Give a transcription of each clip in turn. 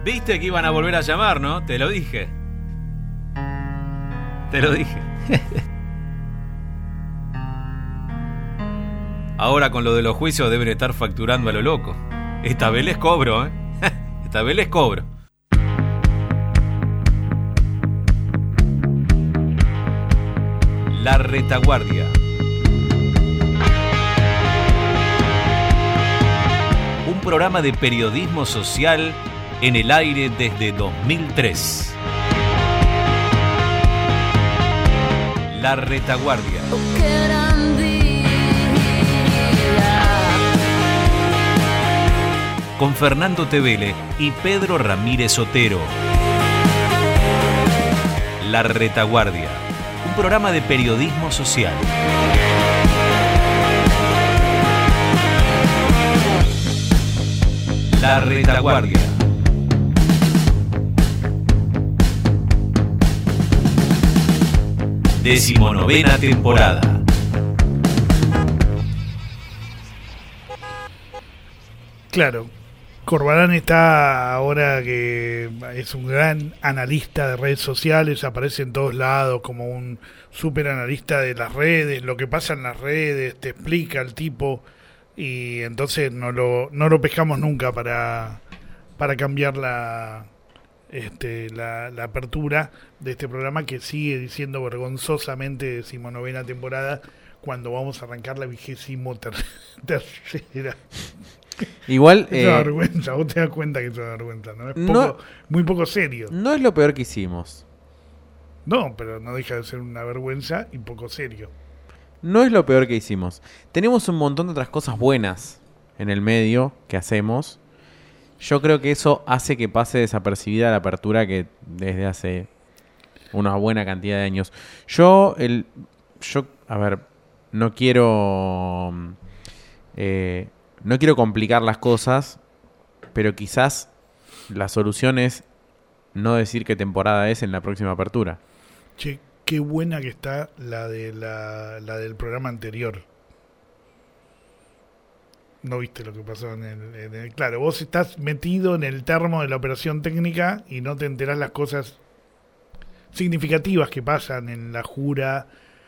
Viste que iban a volver a llamar, ¿no? Te lo dije. Te lo dije. Ahora con lo de los juicios deben estar facturando a lo loco. Esta vez les cobro, ¿eh? Esta vez les cobro. La Retaguardia. Un programa de periodismo social en el aire desde 2003. La Retaguardia. Con Fernando Tevele y Pedro Ramírez Otero. La Retaguardia. Un programa de periodismo social. La Retaguardia. Decimonovena temporada. Claro, Corbalán está ahora que es un gran analista de redes sociales, aparece en todos lados como un súper analista de las redes, lo que pasa en las redes, te explica el tipo, y entonces no lo pescamos nunca para cambiar la apertura de este programa, que sigue diciendo vergonzosamente decimonovena temporada, cuando vamos a arrancar la 23ª. Igual es una vergüenza, vos te das cuenta que es una vergüenza, ¿no? Es poco, muy poco serio. No es lo peor que hicimos. No, pero no deja de ser una vergüenza y poco serio. No es lo peor que hicimos. Tenemos un montón de otras cosas buenas en el medio que hacemos. Yo creo que eso hace que pase desapercibida la apertura que desde hace una buena cantidad de años. Yo a ver, no quiero complicar las cosas, pero quizás la solución es no decir qué temporada es en la próxima apertura. Che, qué buena que está la del programa anterior. No viste lo que pasó en el... Claro, vos estás metido en el termo de la operación técnica y no te enterás las cosas significativas que pasan en la jura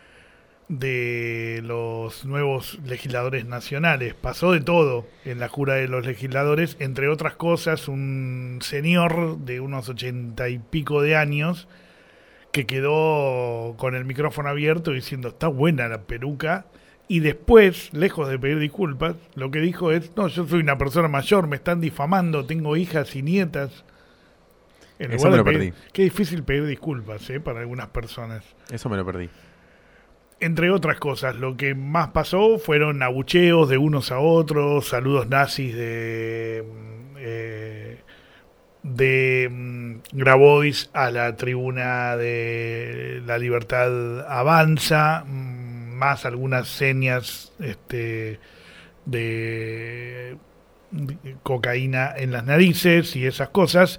de los nuevos legisladores nacionales. Pasó de todo en la jura de los legisladores, entre otras cosas, un señor de unos 80 y pico de años que quedó con el micrófono abierto diciendo, está buena la peluca, y después, lejos de pedir disculpas, lo que dijo es, no, yo soy una persona mayor, me están difamando, tengo hijas y nietas. Eso me lo perdí. Qué difícil pedir disculpas, para algunas personas. Eso me lo perdí. Entre otras cosas, lo que más pasó fueron abucheos de unos a otros, saludos nazis de Grabois a la tribuna de La Libertad Avanza, más algunas señas de cocaína en las narices y esas cosas.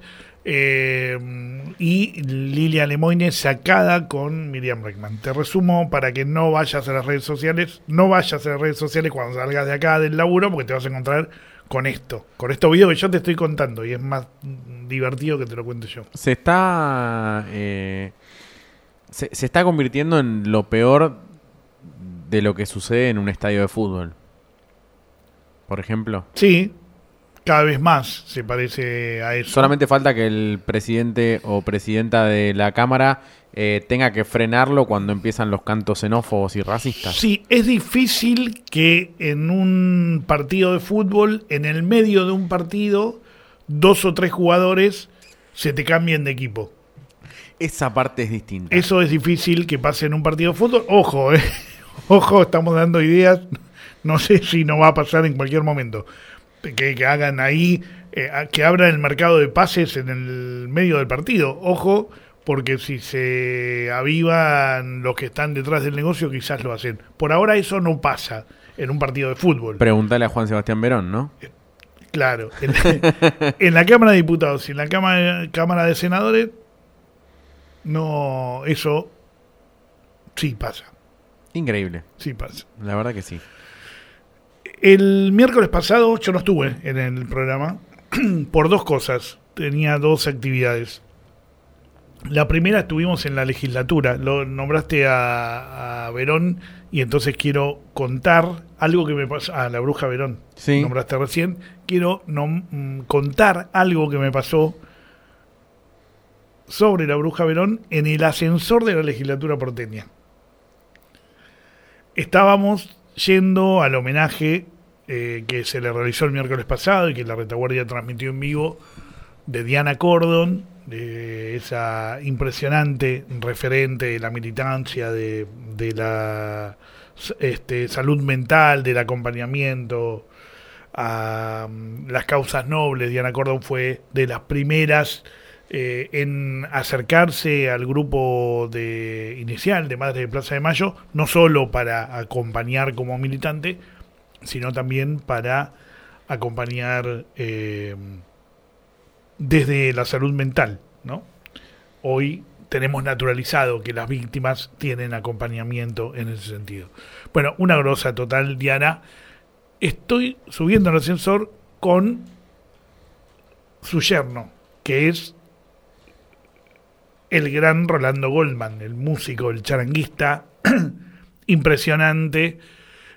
Y Lilia Lemoine sacada con Miriam Bregman. Te resumo para que no vayas a las redes sociales. No vayas a las redes sociales cuando salgas de acá del laburo, porque te vas a encontrar con estos videos que yo te estoy contando, y es más divertido que te lo cuente yo. Se está convirtiendo en lo peor de lo que sucede en un estadio de fútbol, por ejemplo. Sí, cada vez más se parece a eso. Solamente falta que el presidente o presidenta de la Cámara tenga que frenarlo cuando empiezan los cantos xenófobos y racistas. Sí, es difícil que en un partido de fútbol, en el medio de un partido, 2 o 3 jugadores se te cambien de equipo. Esa parte es distinta. Eso es difícil que pase en un partido de fútbol. Ojo, ojo, estamos dando ideas. No sé si no va a pasar en cualquier momento. Que hagan ahí, que abran el mercado de pases en el medio del partido. Ojo, porque si se avivan los que están detrás del negocio, quizás lo hacen. Por ahora eso no pasa en un partido de fútbol. Pregúntale a Juan Sebastián Verón, ¿no? Claro. En la Cámara de Diputados y en la Cámara de Senadores, no, eso sí pasa. Increíble. Sí pasa. La verdad que sí. El miércoles pasado yo no estuve en el programa por 2 cosas. tenía dos actividades. La primera, estuvimos en la legislatura, lo nombraste a Verón, y entonces quiero contar algo que me pasó, a la bruja Verón, Sí. nombraste recién, quiero contar algo que me pasó sobre la bruja Verón en el ascensor de la legislatura porteña. Estábamos yendo al homenaje que se le realizó el miércoles pasado y que la Retaguardia transmitió en vivo, de Diana Cordon, de esa impresionante referente de la militancia, de la salud mental, del acompañamiento a las causas nobles. Diana Cordon fue de las primeras en acercarse al grupo inicial de Madres de Plaza de Mayo, no solo para acompañar como militante, sino también para acompañar desde la salud mental, ¿no? Hoy tenemos naturalizado que las víctimas tienen acompañamiento en ese sentido. Bueno, una grosa total, Diana. Estoy subiendo al ascensor con su yerno, que es el gran Rolando Goldman, el músico, el charanguista, impresionante,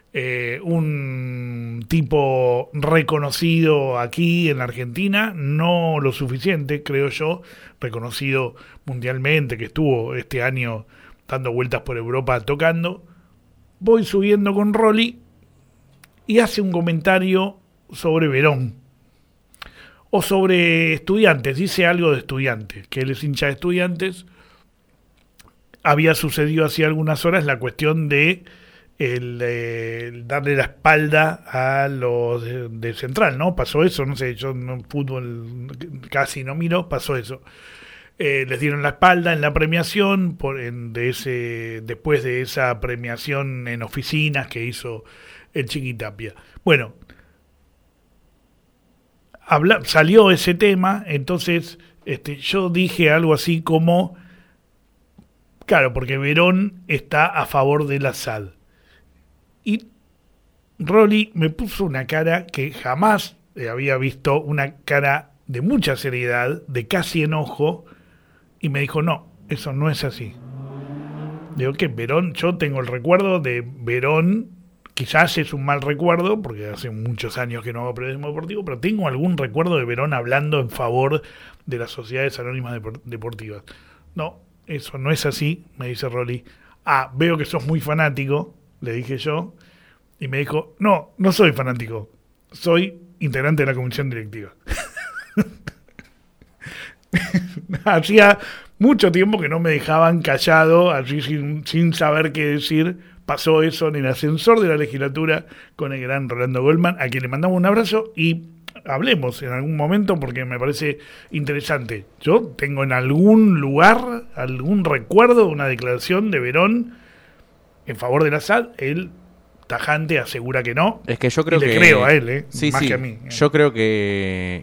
un tipo reconocido aquí en la Argentina, no lo suficiente, creo yo, reconocido mundialmente, que estuvo este año dando vueltas por Europa tocando. Voy subiendo con Rolly y hace un comentario sobre Verón o sobre Estudiantes, dice algo de Estudiantes, que él es hincha de Estudiantes. Había sucedido hace algunas horas la cuestión de el darle la espalda a los de Central, ¿no? Pasó eso, no sé, yo en fútbol casi no miro, pasó eso. Les dieron la espalda en la premiación, después de esa premiación en oficinas que hizo el Chiquitapia. Bueno, salió ese tema, entonces yo dije algo así como, claro, porque Verón está a favor del Assad. Y Rolly me puso una cara que jamás había visto, una cara de mucha seriedad, de casi enojo, y me dijo, no, eso no es así. Digo, que Verón, yo tengo el recuerdo de Verón, quizás es un mal recuerdo, porque hace muchos años que no hago periodismo deportivo, pero tengo algún recuerdo de Verón hablando en favor de las sociedades anónimas deportivas. No, eso no es así, me dice Rolly. Ah, veo que sos muy fanático, le dije yo, y me dijo, no soy fanático, soy integrante de la comisión directiva. Hacía mucho tiempo que no me dejaban callado, así sin saber qué decir. Pasó eso en el ascensor de la legislatura con el gran Rolando Goldman, a quien le mandamos un abrazo y hablemos en algún momento porque me parece interesante. Yo tengo en algún lugar, algún recuerdo, una declaración de Verón en favor del Assad. Él tajante asegura que no. Es que yo creo y le que creo a él, sí, más sí. que a mí. Yo creo que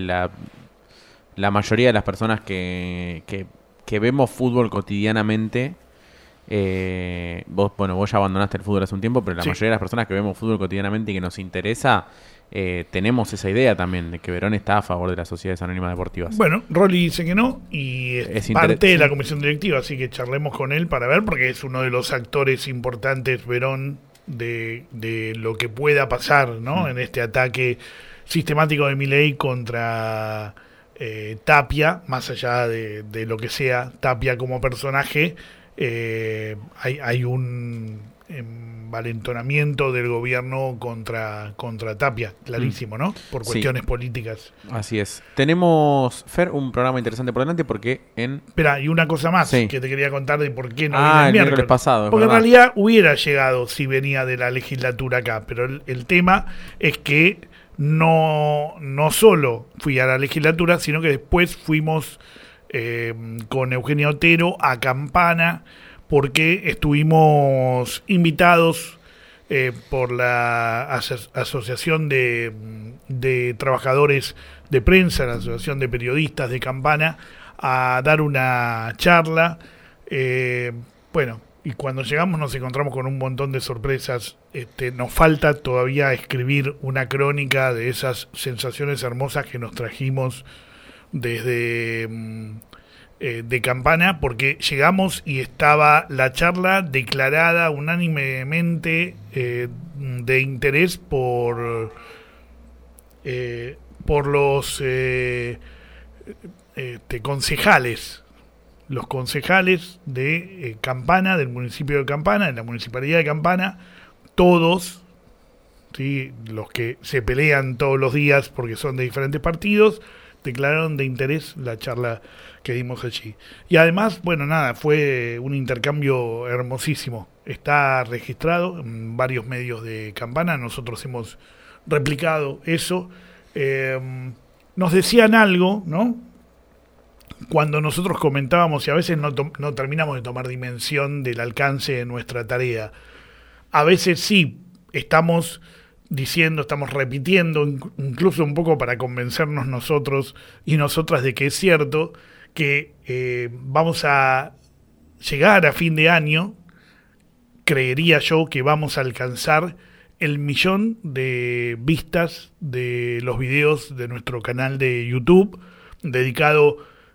la mayoría de las personas que vemos fútbol cotidianamente, vos ya abandonaste el fútbol hace un tiempo, pero la mayoría de las personas que vemos fútbol cotidianamente y que nos interesa, tenemos esa idea también de que Verón está a favor de las sociedades anónimas deportivas. Bueno, Rolly dice que no y es parte de la comisión directiva, así que charlemos con él para ver, porque es uno de los actores importantes, Verón, de lo que pueda pasar, ¿no? En este ataque sistemático de Milei contra Tapia, más allá de lo que sea Tapia como personaje. Hay un envalentonamiento del gobierno contra Tapia, clarísimo, ¿no? Por cuestiones políticas. Así es. Tenemos, Fer, un programa interesante por delante porque Espera, y una cosa más que te quería contar de por qué no vino el miércoles pasado. Porque en realidad hubiera llegado si venía de la legislatura acá, pero el tema es que no solo fui a la legislatura, sino que después fuimos con Eugenio Otero a Campana, porque estuvimos invitados por la Asociación de Trabajadores de Prensa, la Asociación de Periodistas de Campana, a dar una charla. Bueno, y cuando llegamos nos encontramos con un montón de sorpresas. Nos falta todavía escribir una crónica de esas sensaciones hermosas que nos trajimos desde de Campana, porque llegamos y estaba la charla declarada unánimemente de interés por los concejales, los concejales de Campana, del municipio de Campana, de la municipalidad de Campana, todos, ¿sí?, los que se pelean todos los días porque son de diferentes partidos, declararon de interés la charla que dimos allí. Y además, bueno, nada, fue un intercambio hermosísimo. Está registrado en varios medios de Campana, nosotros hemos replicado eso. Nos decían algo, ¿no?, cuando nosotros comentábamos, y a veces no terminamos de tomar dimensión del alcance de nuestra tarea. A veces sí, estamos diciendo, estamos repitiendo, incluso un poco para convencernos nosotros y nosotras de que es cierto que vamos a llegar a fin de año, creería yo que vamos a alcanzar el 1.000.000 de vistas de los videos de nuestro canal de YouTube, dedicado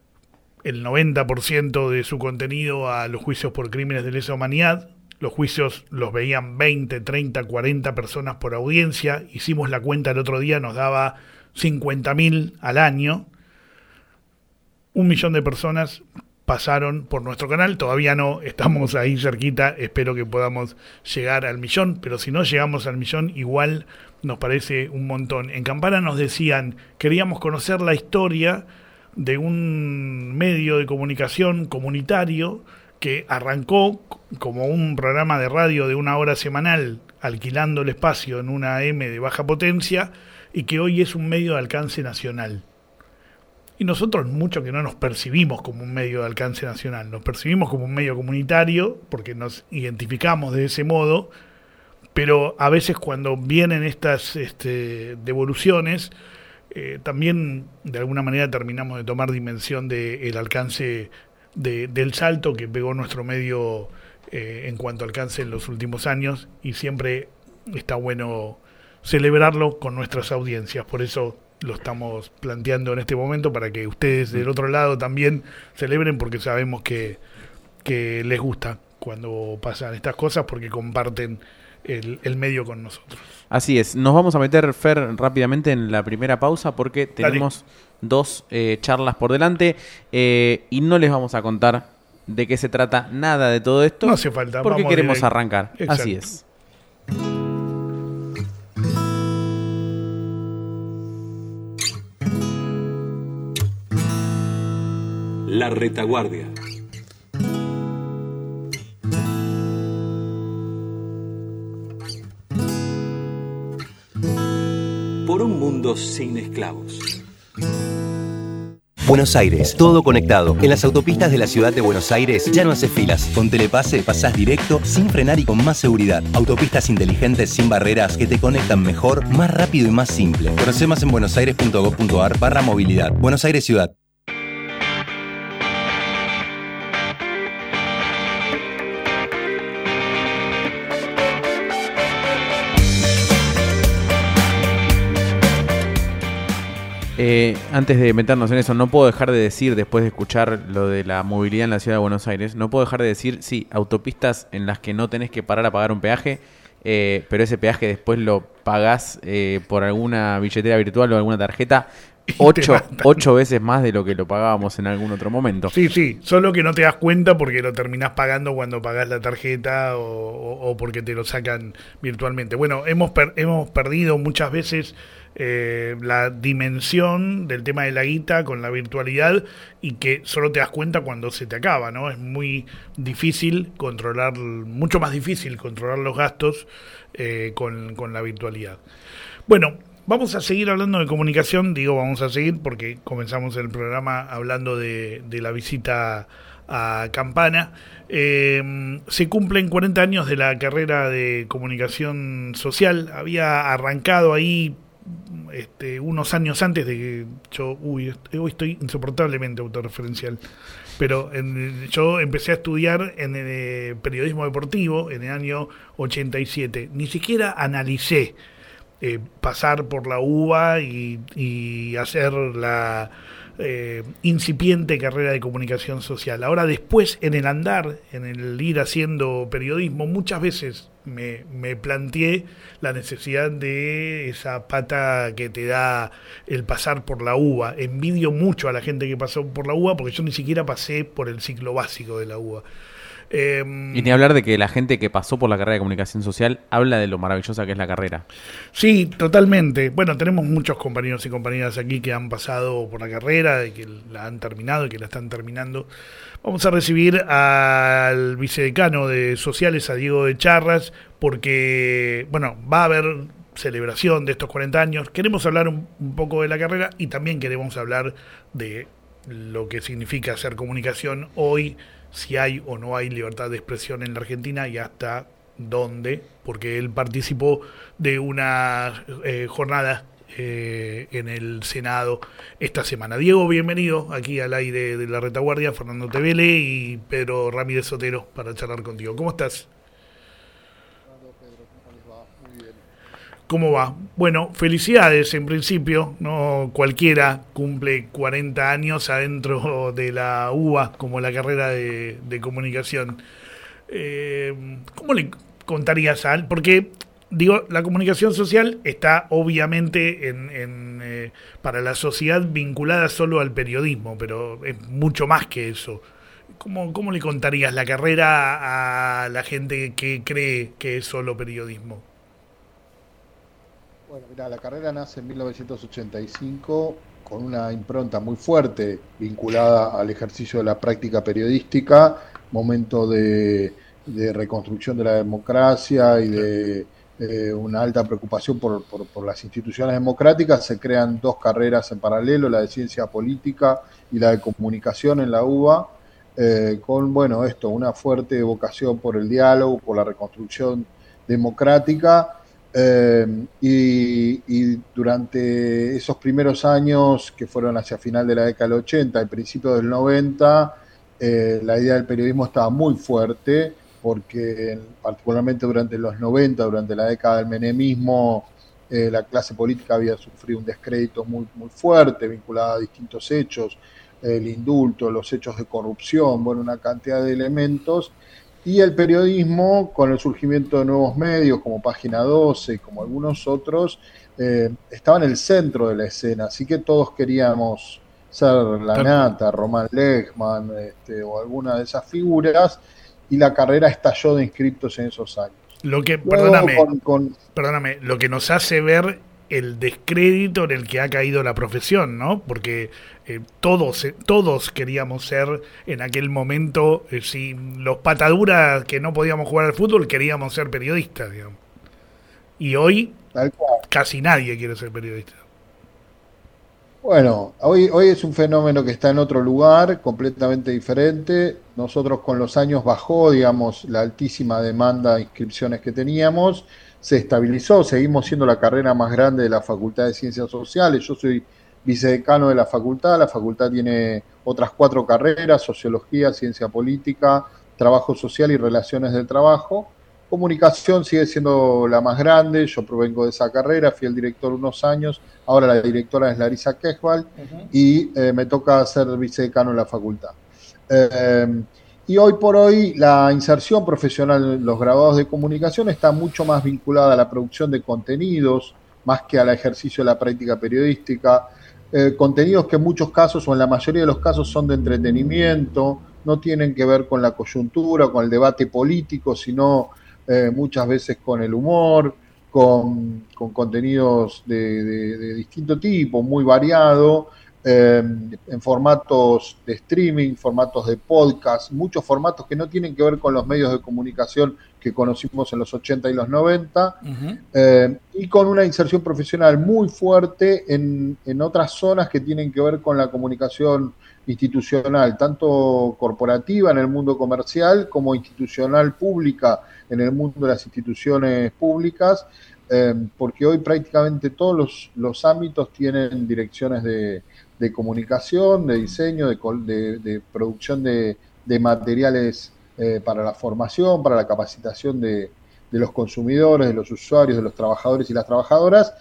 el 90% de su contenido a los juicios por crímenes de lesa humanidad. Los juicios los veían 20, 30, 40 personas por audiencia. Hicimos la cuenta el otro día, nos daba 50.000 al año. 1.000.000 de personas pasaron por nuestro canal. Todavía no, estamos ahí cerquita. Espero que podamos llegar al 1.000.000. Pero si no llegamos al 1.000.000, igual nos parece un montón. En Campana nos decían, queríamos conocer la historia de un medio de comunicación comunitario que arrancó como un programa de radio de 1 hora semanal, alquilando el espacio en una AM de baja potencia, y que hoy es un medio de alcance nacional. Y nosotros mucho que no nos percibimos como un medio de alcance nacional, nos percibimos como un medio comunitario, porque nos identificamos de ese modo, pero a veces cuando vienen estas devoluciones, también de alguna manera terminamos de tomar dimensión del alcance del salto que pegó nuestro medio en cuanto a alcance en los últimos años, y siempre está bueno celebrarlo con nuestras audiencias. Por eso lo estamos planteando en este momento, para que ustedes del otro lado también celebren, porque sabemos que les gusta cuando pasan estas cosas, porque comparten el medio con nosotros. Así es. Nos vamos a meter, Fer, rápidamente en la primera pausa, porque tenemos dos charlas por delante, y no les vamos a contar de qué se trata nada de todo esto. No hace falta. Porque vamos queremos directo. arrancar. Exacto. Así es. La retaguardia. Por un mundo sin esclavos. Buenos Aires, todo conectado. En las autopistas de la ciudad de Buenos Aires ya no haces filas. Con Telepase pasás directo, sin frenar y con más seguridad. Autopistas inteligentes sin barreras que te conectan mejor, más rápido y más simple. Conoce más en buenosaires.gov.ar/movilidad. Buenos Aires Ciudad. Antes de meternos en eso, no puedo dejar de decir, después de escuchar lo de la movilidad en la ciudad de Buenos Aires, no puedo dejar de decir, sí, autopistas en las que no tenés que parar a pagar un peaje, pero ese peaje después lo pagás por alguna billetera virtual o alguna tarjeta 8 veces más de lo que lo pagábamos en algún otro momento. Sí, solo que no te das cuenta porque lo terminás pagando cuando pagás la tarjeta o porque te lo sacan virtualmente. Bueno, hemos perdido muchas veces la dimensión del tema de la guita con la virtualidad, y que solo te das cuenta cuando se te acaba, ¿no? Es muy difícil controlar, mucho más difícil controlar los gastos con la virtualidad. Bueno, vamos a seguir hablando de comunicación, vamos a seguir porque comenzamos el programa hablando de la visita a Campana. Se cumplen 40 años de la carrera de comunicación social. Había arrancado ahí unos años antes de que yo, hoy estoy insoportablemente autorreferencial, pero yo empecé a estudiar en periodismo deportivo en el año 87. Ni siquiera analicé pasar por la UBA y hacer incipiente carrera de comunicación social. Ahora después, en el andar, en el ir haciendo periodismo, muchas veces me planteé la necesidad de esa pata que te da el pasar por la UBA. Envidio mucho a la gente que pasó por la UBA porque yo ni siquiera pasé por el ciclo básico de la UBA. Y ni hablar de que la gente que pasó por la carrera de comunicación social habla de lo maravillosa que es la carrera. Sí, totalmente. Bueno, tenemos muchos compañeros y compañeras aquí que han pasado por la carrera, y que la han terminado y que la están terminando. Vamos a recibir al vicedecano de Sociales, a Diego de Charras, porque, bueno, va a haber celebración de estos 40 años. Queremos hablar un poco de la carrera y también queremos hablar de lo que significa hacer comunicación hoy, si hay o no hay libertad de expresión en la Argentina y hasta dónde, porque él participó de una jornada en el Senado esta semana. Diego, bienvenido aquí al aire de La Retaguardia. Fernando Tevele y Pedro Ramírez Sotero para charlar contigo. ¿Cómo estás? ¿Cómo va? Bueno, felicidades en principio, no cualquiera cumple 40 años adentro de la UBA como la carrera de comunicación. ¿Cómo le contarías a él? Porque, digo, la comunicación social está obviamente para la sociedad vinculada solo al periodismo, pero es mucho más que eso. ¿Cómo le contarías la carrera a la gente que cree que es solo periodismo? Bueno, mira, la carrera nace en 1985 con una impronta muy fuerte vinculada al ejercicio de la práctica periodística, momento de reconstrucción de la democracia y de una alta preocupación por las instituciones democráticas. Se crean dos carreras en paralelo, la de ciencia política y la de comunicación en la UBA, con, bueno, una fuerte vocación por el diálogo, por la reconstrucción democrática. Y durante esos primeros años, que fueron hacia final de la década del 80 y principios del 90, la idea del periodismo estaba muy fuerte, porque particularmente durante los 90, durante la década del menemismo, la clase política había sufrido un descrédito muy, muy fuerte, vinculado a distintos hechos, el indulto, los hechos de corrupción, bueno, una cantidad de elementos. Y el periodismo, con el surgimiento de nuevos medios como Página 12 y como algunos otros, estaba en el centro de la escena, así que todos queríamos ser La Nata, Román Lechman, o alguna de esas figuras, y la carrera estalló de inscriptos en esos años. Lo que, Luego, perdóname, lo que nos hace ver el descrédito en el que ha caído la profesión, ¿no? Porque todos queríamos ser en aquel momento, si los pataduras que no podíamos jugar al fútbol, queríamos ser periodistas, digamos. Y hoy casi nadie quiere ser periodista. Bueno, hoy es un fenómeno que está en otro lugar, completamente diferente. Nosotros con los años bajó, digamos, la altísima demanda de inscripciones que teníamos, se estabilizó, seguimos siendo la carrera más grande de la Facultad de Ciencias Sociales. Yo soy vicedecano de la facultad tiene otras 4 carreras: Sociología, Ciencia Política, Trabajo Social y Relaciones del Trabajo. Comunicación sigue siendo la más grande, yo provengo de esa carrera, fui el director unos años, ahora la directora es Larisa Quejval, y me toca ser vicedecano en la facultad. Y hoy por hoy la inserción profesional en los graduados de comunicación está mucho más vinculada a la producción de contenidos, más que al ejercicio de la práctica periodística. Contenidos que en muchos casos, o en la mayoría de los casos, son de entretenimiento, no tienen que ver con la coyuntura, con el debate político, sino muchas veces con el humor, con contenidos de distinto tipo, muy variado, en formatos de streaming, formatos de podcast, muchos formatos que no tienen que ver con los medios de comunicación que conocimos en los 80 y los 90, y con una inserción profesional muy fuerte en otras zonas que tienen que ver con la comunicación institucional, tanto corporativa en el mundo comercial como institucional pública en el mundo de las instituciones públicas, porque hoy prácticamente todos los ámbitos tienen direcciones de comunicación, de diseño, de producción de materiales para la formación, para la capacitación de los consumidores, de los usuarios, de los trabajadores y las trabajadoras.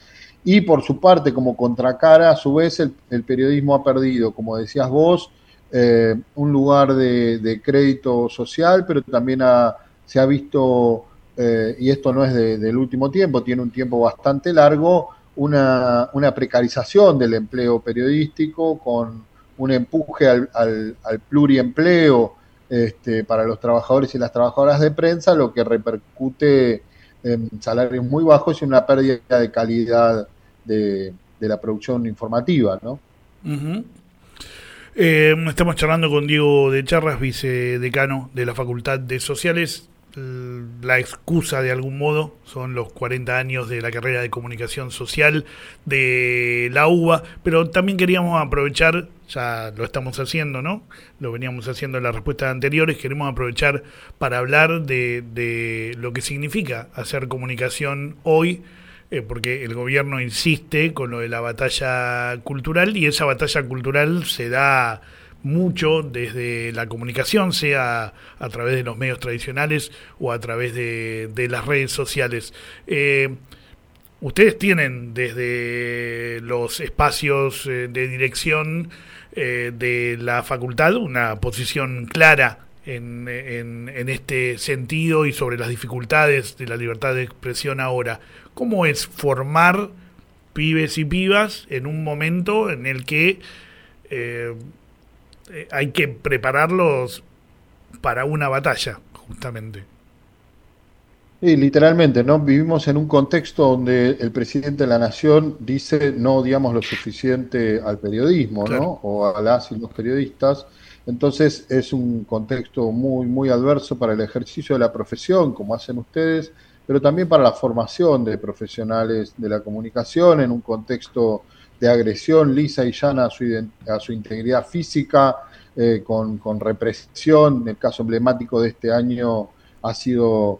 Y por su parte, como contracara, a su vez, el periodismo ha perdido, como decías vos, un lugar de crédito social, pero también se ha visto, y esto no es del último tiempo, tiene un tiempo bastante largo, una precarización del empleo periodístico con un empuje al pluriempleo para los trabajadores y las trabajadoras de prensa, lo que repercute en salarios muy bajos y una pérdida de calidad de la producción informativa, ¿no? Uh-huh. Estamos charlando con Diego de Charras, vicedecano de la Facultad de Sociales. La excusa, de algún modo, son los 40 años de la carrera de comunicación social de la UBA, pero también queríamos aprovechar, ya lo estamos haciendo, ¿no? Lo veníamos haciendo en las respuestas anteriores, queremos aprovechar para hablar de lo que significa hacer comunicación hoy, porque el gobierno insiste con lo de la batalla cultural, y esa batalla cultural se da mucho desde la comunicación, sea a través de los medios tradicionales o a través de las redes sociales. Ustedes tienen desde los espacios de dirección de la facultad una posición clara en este sentido y sobre las dificultades de la libertad de expresión ahora. ¿Cómo es formar pibes y pibas en un momento en el que hay que prepararlos para una batalla, justamente? Sí, literalmente, ¿no? Vivimos en un contexto donde el presidente de la Nación dice no odiamos lo suficiente al periodismo, claro, ¿no? O a las y los periodistas. Entonces es un contexto muy, muy adverso para el ejercicio de la profesión, como hacen ustedes, pero también para la formación de profesionales de la comunicación en un contexto de agresión lisa y llana a su integridad física, con represión. El caso emblemático de este año ha sido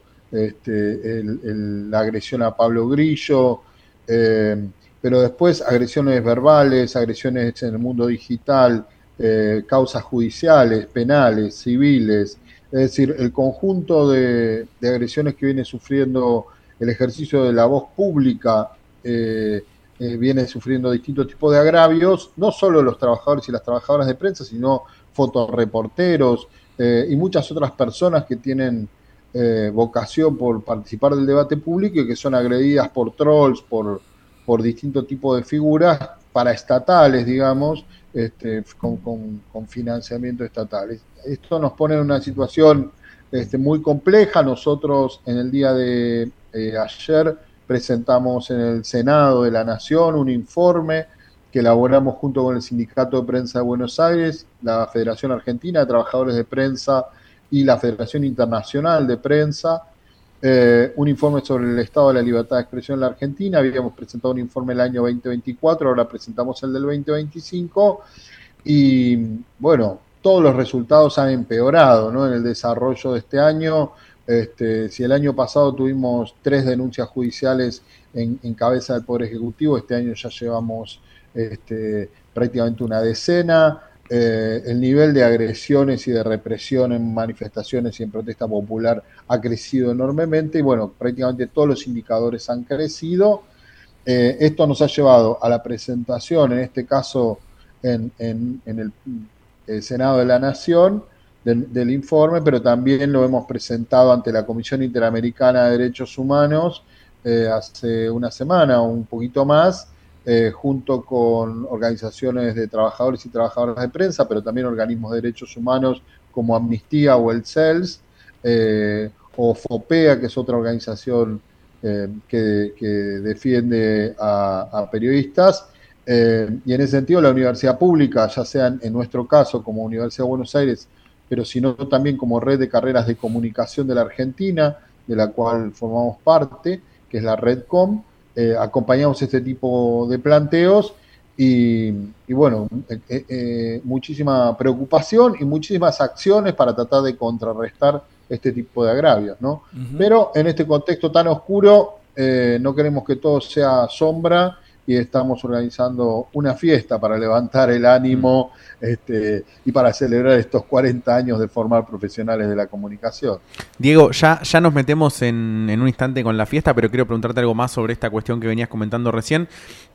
la agresión a Pablo Grillo, pero después agresiones verbales, agresiones en el mundo digital, causas judiciales, penales, civiles. Es decir, el conjunto de agresiones que viene sufriendo el ejercicio de la voz pública viene sufriendo distintos tipos de agravios, no solo los trabajadores y las trabajadoras de prensa, sino fotoreporteros y muchas otras personas que tienen vocación por participar del debate público y que son agredidas por trolls, por distintos tipos de figuras paraestatales, digamos, con financiamiento estatal. Esto nos pone en una situación muy compleja. Nosotros en el día de ayer presentamos en el Senado de la Nación un informe que elaboramos junto con el Sindicato de Prensa de Buenos Aires, la Federación Argentina de Trabajadores de Prensa y la Federación Internacional de Prensa, un informe sobre el estado de la libertad de expresión en la Argentina. Habíamos presentado un informe el año 2024, ahora presentamos el del 2025, y bueno, todos los resultados han empeorado, ¿no?, en el desarrollo de este año. Si el año pasado tuvimos 3 denuncias judiciales en cabeza del Poder Ejecutivo, este año ya llevamos prácticamente una decena. El nivel de agresiones y de represión en manifestaciones y en protesta popular ha crecido enormemente y bueno, prácticamente todos los indicadores han crecido. Esto nos ha llevado a la presentación, en este caso en el Senado de la Nación, del informe, pero también lo hemos presentado ante la Comisión Interamericana de Derechos Humanos hace una semana o un poquito más, junto con organizaciones de trabajadores y trabajadoras de prensa, pero también organismos de derechos humanos como Amnistía o el CELS, o FOPEA, que es otra organización que defiende a periodistas. Y en ese sentido la universidad pública, ya sea en nuestro caso como Universidad de Buenos Aires, pero sino también como red de carreras de comunicación de la Argentina, de la cual formamos parte, que es la RedCom, acompañamos este tipo de planteos y bueno, muchísima preocupación y muchísimas acciones para tratar de contrarrestar este tipo de agravios, ¿no? Uh-huh. Pero en este contexto tan oscuro no queremos que todo sea sombra y estamos organizando una fiesta para levantar el ánimo y para celebrar estos 40 años de formar profesionales de la comunicación. Diego, ya nos metemos en un instante con la fiesta, pero quiero preguntarte algo más sobre esta cuestión que venías comentando recién.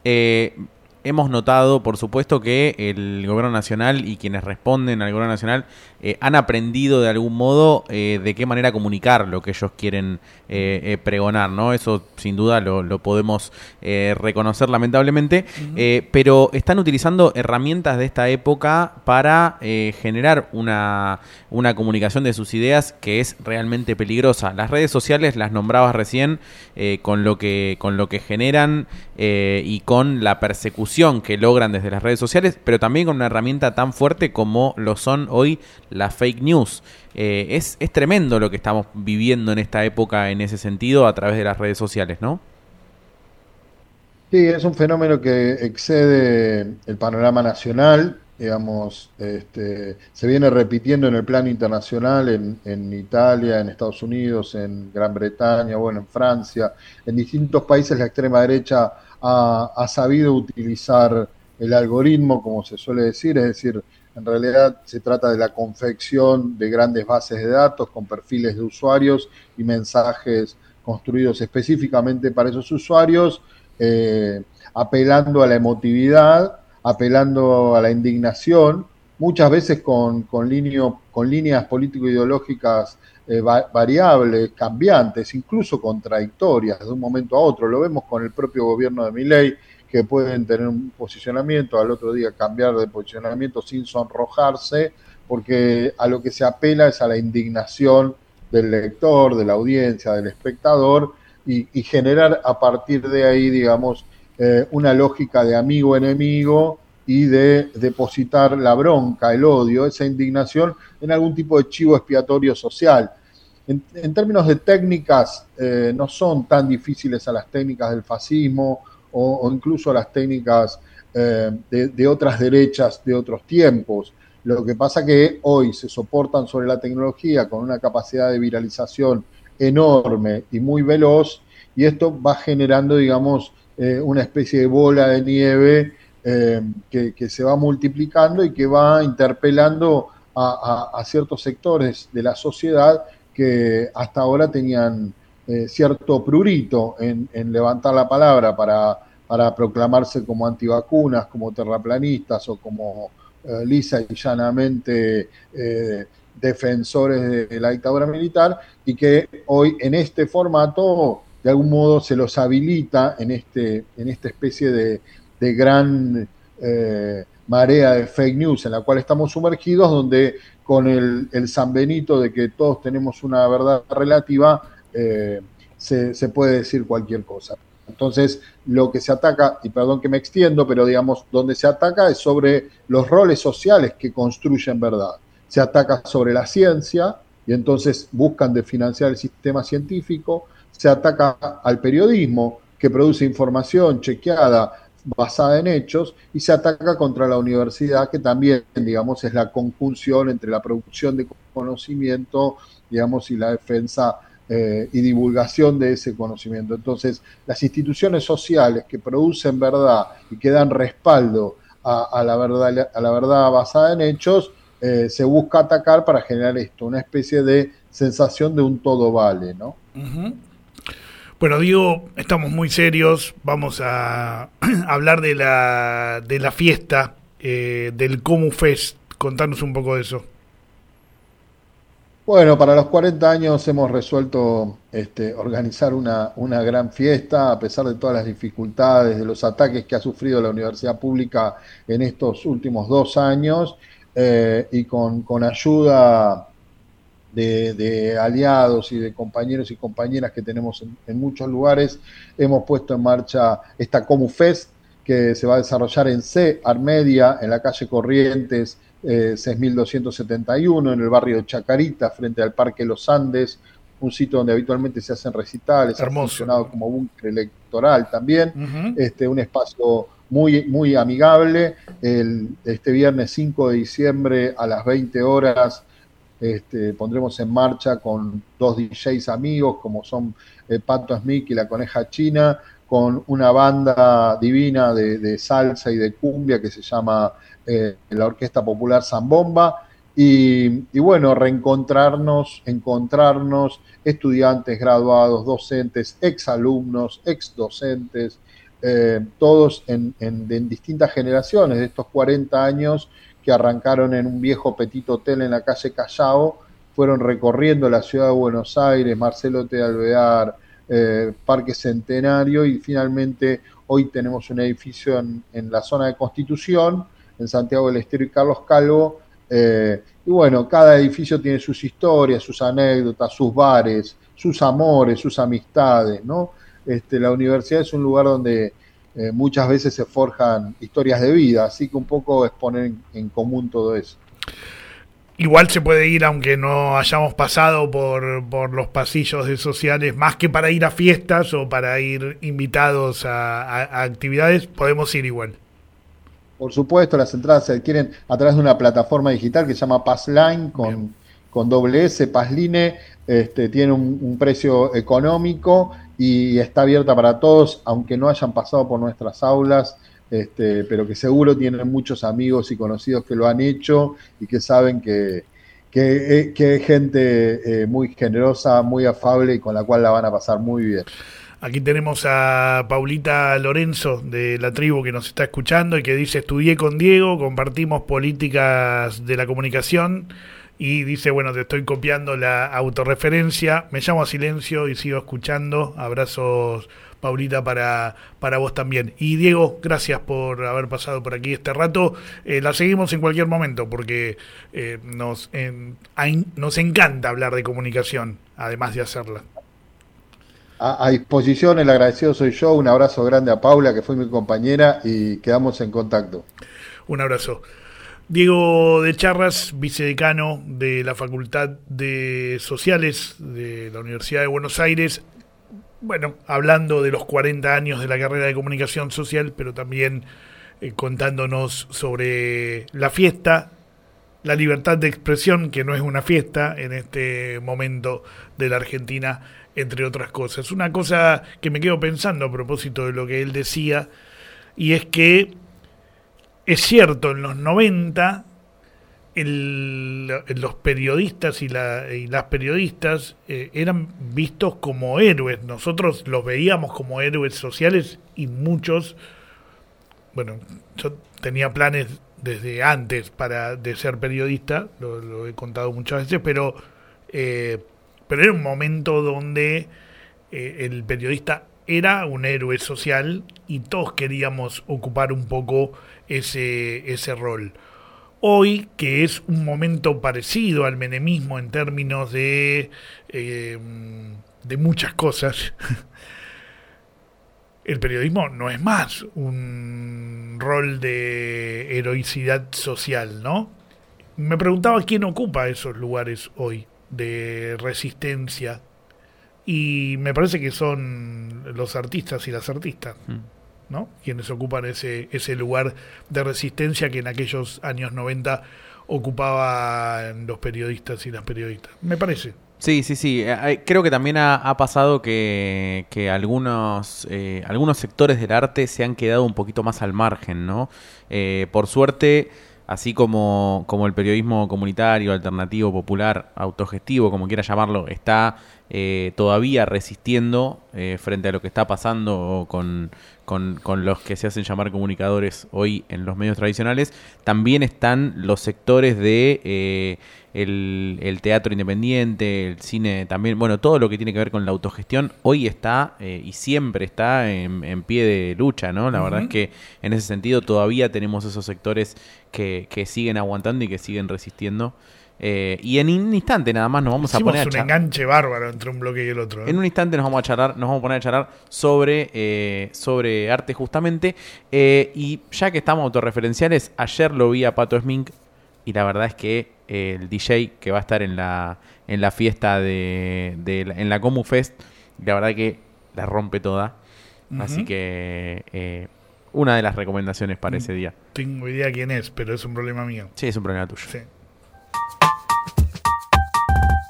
Hemos notado, por supuesto, que el gobierno nacional y quienes responden al gobierno nacional han aprendido de algún modo de qué manera comunicar lo que ellos quieren pregonar, ¿no? Eso sin duda lo podemos reconocer lamentablemente, pero están utilizando herramientas de esta época para generar una comunicación de sus ideas que es realmente peligrosa. Las redes sociales, las nombrabas recién, con lo que generan y con la persecución que logran desde las redes sociales, pero también con una herramienta tan fuerte como lo son hoy las fake news. Es tremendo lo que estamos viviendo en esta época en ese sentido a través de las redes sociales, ¿no? Sí, es un fenómeno que excede el panorama nacional, digamos, se viene repitiendo en el plano internacional en Italia, en Estados Unidos, en Gran Bretaña, bueno, en Francia, en distintos países la extrema derecha ha sabido utilizar el algoritmo, como se suele decir, es decir, en realidad se trata de la confección de grandes bases de datos con perfiles de usuarios y mensajes construidos específicamente para esos usuarios, apelando a la emotividad, apelando a la indignación, muchas veces con líneas político-ideológicas variables, cambiantes, incluso contradictorias de un momento a otro. Lo vemos con el propio gobierno de Milei, que pueden tener un posicionamiento, al otro día cambiar de posicionamiento sin sonrojarse, porque a lo que se apela es a la indignación del lector, de la audiencia, del espectador, y generar a partir de ahí, digamos, una lógica de amigo-enemigo y de depositar la bronca, el odio, esa indignación en algún tipo de chivo expiatorio social. En términos de técnicas, no son tan difíciles a las técnicas del fascismo o incluso a las técnicas de otras derechas de otros tiempos. Lo que pasa que hoy se soportan sobre la tecnología con una capacidad de viralización enorme y muy veloz, y esto va generando, digamos, una especie de bola de nieve que se va multiplicando y que va interpelando a ciertos sectores de la sociedad que hasta ahora tenían cierto prurito en levantar la palabra para proclamarse como antivacunas, como terraplanistas o como lisa y llanamente defensores de la dictadura militar, y que hoy en este formato de algún modo se los habilita en esta especie de gran marea de fake news en la cual estamos sumergidos, donde con el San Benito de que todos tenemos una verdad relativa, se puede decir cualquier cosa. Entonces, lo que se ataca, y perdón que me extiendo, pero digamos, donde se ataca es sobre los roles sociales que construyen verdad. Se ataca sobre la ciencia, y entonces buscan desfinanciar el sistema científico. Se ataca al periodismo, que produce información chequeada, basada en hechos, y se ataca contra la universidad, que también, digamos, es la conjunción entre la producción de conocimiento, digamos, y la defensa y divulgación de ese conocimiento. Entonces, las instituciones sociales que producen verdad y que dan respaldo a la verdad basada en hechos, se busca atacar para generar esto, una especie de sensación de un todo vale, ¿no? Uh-huh. Bueno, Diego, estamos muy serios, vamos a hablar de la fiesta, del Comufest. Contanos un poco de eso. Bueno, para los 40 años hemos resuelto organizar una gran fiesta, a pesar de todas las dificultades, de los ataques que ha sufrido la universidad pública en estos últimos 2 años, y con ayuda de aliados y de compañeros y compañeras que tenemos en muchos lugares, hemos puesto en marcha esta Comufest, que se va a desarrollar en Armedia, en la calle Corrientes 6271, en el barrio de Chacarita, frente al Parque Los Andes, un sitio donde habitualmente se hacen recitales. Hermoso. Ha funcionado como búnker electoral también. Uh-huh. Un espacio muy, muy amigable. Este viernes 5 de diciembre a las 20 horas pondremos en marcha con 2 DJs amigos, como son Pato Smith y la Coneja China, con una banda divina de salsa y de cumbia que se llama la Orquesta Popular Zambomba. Y bueno, encontrarnos, estudiantes, graduados, docentes, exalumnos, exdocentes, todos en distintas generaciones de estos 40 años que arrancaron en un viejo petit hotel en la calle Callao, fueron recorriendo la ciudad de Buenos Aires, Marcelo T. Alvear, Parque Centenario, y finalmente hoy tenemos un edificio en la zona de Constitución, en Santiago del Estero y Carlos Calvo. Y bueno, cada edificio tiene sus historias, sus anécdotas, sus bares, sus amores, sus amistades, ¿no? La universidad es un lugar donde muchas veces se forjan historias de vida, así que un poco es poner en común todo eso. Igual se puede ir, aunque no hayamos pasado por los pasillos de sociales, más que para ir a fiestas o para ir invitados a actividades, podemos ir igual. Por supuesto, las entradas se adquieren a través de una plataforma digital que se llama Passline, con doble S, Passline. Tiene un precio económico y está abierta para todos, aunque no hayan pasado por nuestras aulas, pero que seguro tienen muchos amigos y conocidos que lo han hecho y que saben que es gente muy generosa, muy afable y con la cual la van a pasar muy bien. Aquí tenemos a Paulita Lorenzo de la tribu que nos está escuchando y que dice: estudié con Diego, compartimos políticas de la comunicación, y dice, bueno, te estoy copiando la autorreferencia, me llamo a silencio y sigo escuchando. Abrazos, Paulita, para vos también. Y Diego, gracias por haber pasado por aquí este rato. La seguimos en cualquier momento porque nos encanta hablar de comunicación, además de hacerla. A disposición, el agradecido soy yo. Un abrazo grande a Paula, que fue mi compañera, y quedamos en contacto. Un abrazo. Diego de Charras, vicedecano de la Facultad de Sociales de la Universidad de Buenos Aires. Bueno, hablando de los 40 años de la carrera de Comunicación Social, pero también contándonos sobre la fiesta, la libertad de expresión, que no es una fiesta en este momento de la Argentina, entre otras cosas. Una cosa que me quedo pensando a propósito de lo que él decía, y es que es cierto, en los 90 los periodistas y las periodistas eran vistos como héroes. Nosotros los veíamos como héroes sociales, y muchos, bueno, yo tenía planes desde antes de ser periodista, lo he contado muchas veces, pero era un momento donde el periodista era un héroe social y todos queríamos ocupar un poco ese rol. Hoy, que es un momento parecido al menemismo en términos de muchas cosas, el periodismo no es más un rol de heroicidad social, ¿no? Me preguntaba quién ocupa esos lugares hoy de resistencia, y me parece que son los artistas y las artistas, ¿no? Quienes ocupan ese lugar de resistencia que en aquellos años 90 ocupaban los periodistas y las periodistas, me parece. Sí. Creo que también ha pasado que algunos sectores del arte se han quedado un poquito más al margen, ¿no? Por suerte, así como el periodismo comunitario, alternativo, popular, autogestivo, como quiera llamarlo, está todavía resistiendo frente a lo que está pasando con los que se hacen llamar comunicadores hoy en los medios tradicionales, también están los sectores de el teatro independiente, el cine también, bueno, todo lo que tiene que ver con la autogestión hoy está y siempre está en pie de lucha, ¿no? La verdad es que en ese sentido todavía tenemos esos sectores que siguen aguantando y que siguen resistiendo. Y en un instante nada más nos vamos a poner a un enganche bárbaro entre un bloque y el otro, ¿eh? En un instante nos vamos a poner a charlar sobre arte justamente, y ya que estamos autorreferenciales, ayer lo vi a Pato Smink y la verdad es que el DJ que va a estar en la fiesta en la Comu Fest, la verdad que la rompe toda, así que una de las recomendaciones para ese día. Tengo idea quién es, pero es un problema mío. Sí, es un problema tuyo. Sí.